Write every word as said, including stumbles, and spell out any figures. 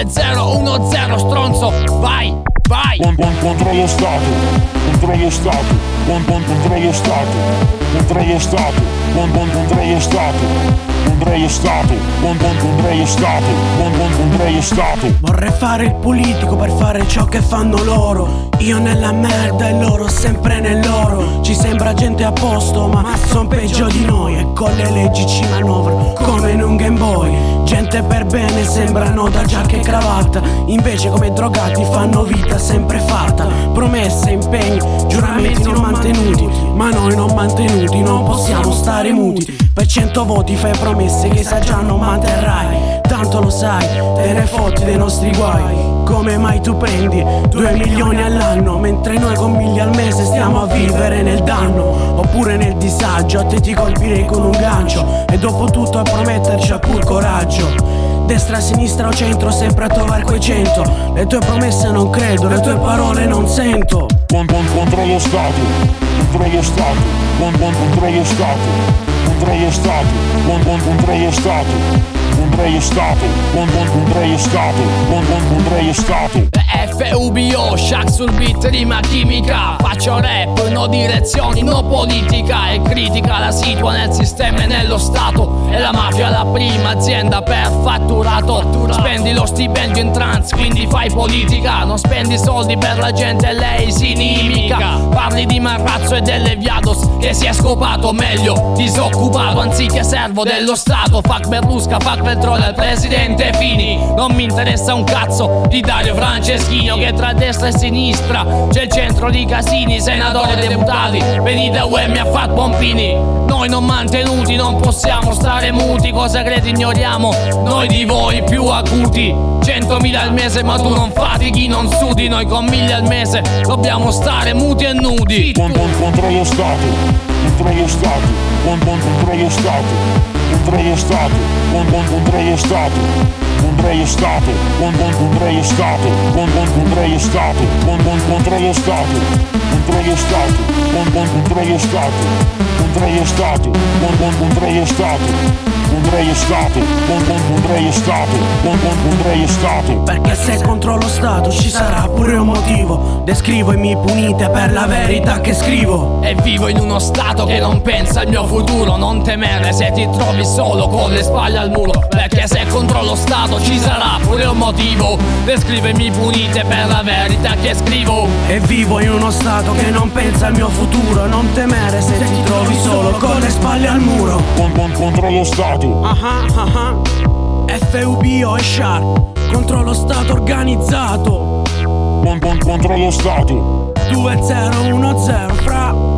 due zero uno zero, stronzo, vai, vai. Con, con, contro lo Stato, contro lo Stato, con, con, contro lo Stato, contro lo Stato, con, con, contro lo Stato, contro lo Stato, con, con, contro lo Stato, con, con, contro lo Stato. Vorrei fare il politico per fare ciò che fanno loro. Io nella merda e loro sempre nell'oro. Ci sembra gente a posto ma son peggio di noi. E con le leggi ci manovrano come in un Game Boy. Gente per bene sembrano da giacca e cravatta, invece come drogati fanno vita sempre fatta. Promesse, impegni, giuramenti non mantenuti, ma noi non mantenuti non possiamo stare muti. Per cento voti fai promesse che sai già non manterrai. Tanto lo sai, te ne fotti dei nostri guai. Come mai tu prendi due milioni all'anno, mentre noi con mille al mese stiamo a vivere nel danno? Oppure nel disagio, a te ti colpirei con un gancio, e dopo tutto a prometterci a pur coraggio. Destra, sinistra o centro, sempre a trovare quei cento. Le tue promesse non credo, le tue parole non sento. Con, con, contro lo Stato, contro lo Stato, con, con, contro lo Stato, contro lo Stato, con, con, contro lo Stato, contro lo Stato, con, con, contro lo Stato, con, con, contro lo Stato. F U B O, Shaq sul beat, rima chimica. Faccio rap, no direzioni, no politica. E critica la situa nel sistema e nello Stato. E la mafia la prima azienda per fatturato. Spendi lo stipendio in trance, quindi fai politica. Non spendi soldi per la gente e lei si inimica. Parli di Marrazzo e delle Viados che si è scopato, meglio disoccupato anziché servo dello Stato. Fuck Berlusca, fuck Petrolio, il presidente Fini. Non mi interessa un cazzo di Dario Franceschino, che tra destra e sinistra c'è il centro di casini, senatori e deputati. Venite a U E M a fat pompini. Noi non mantenuti non possiamo stare muti. Cosa credi ignoriamo noi di voi più acuti. Centomila al mese ma tu non fatichi, non sudi. Noi con mille al mese dobbiamo stare muti e nudi. Con, con, contro lo Stato, contro lo Stato, con, con, contro lo Stato, contro lo Stato, con, con, contro lo Stato, contro lo Stato, con, con, contro lo Stato, con, con, contro lo Stato, con, con, contro lo Stato, contro lo Stato, con, con, contro lo Stato, contro lo Stato, con, con, contro lo Stato, contro lo Stato, con, con, contro lo Stato, con, con, contro lo Stato. Perché se contro lo Stato ci sarà pure un motivo. Descrivo e mi punite per la verità che scrivo. E vivo in uno stato che non pensa al mio futuro. Non temere se ti trovi solo con le spalle al muro, perché se contro lo Stato ci sarà pure un motivo. Descrivo e mi punite per la verità che scrivo. E vivo in uno stato che non pensa al mio futuro. Non temere se ti trovi solo con le spalle al muro. Con, con, contro lo Stato. Ah ah ah. F U B O e Sharp contro lo Stato organizzato. Con, con, contro lo Stato. Due zero uno zero fra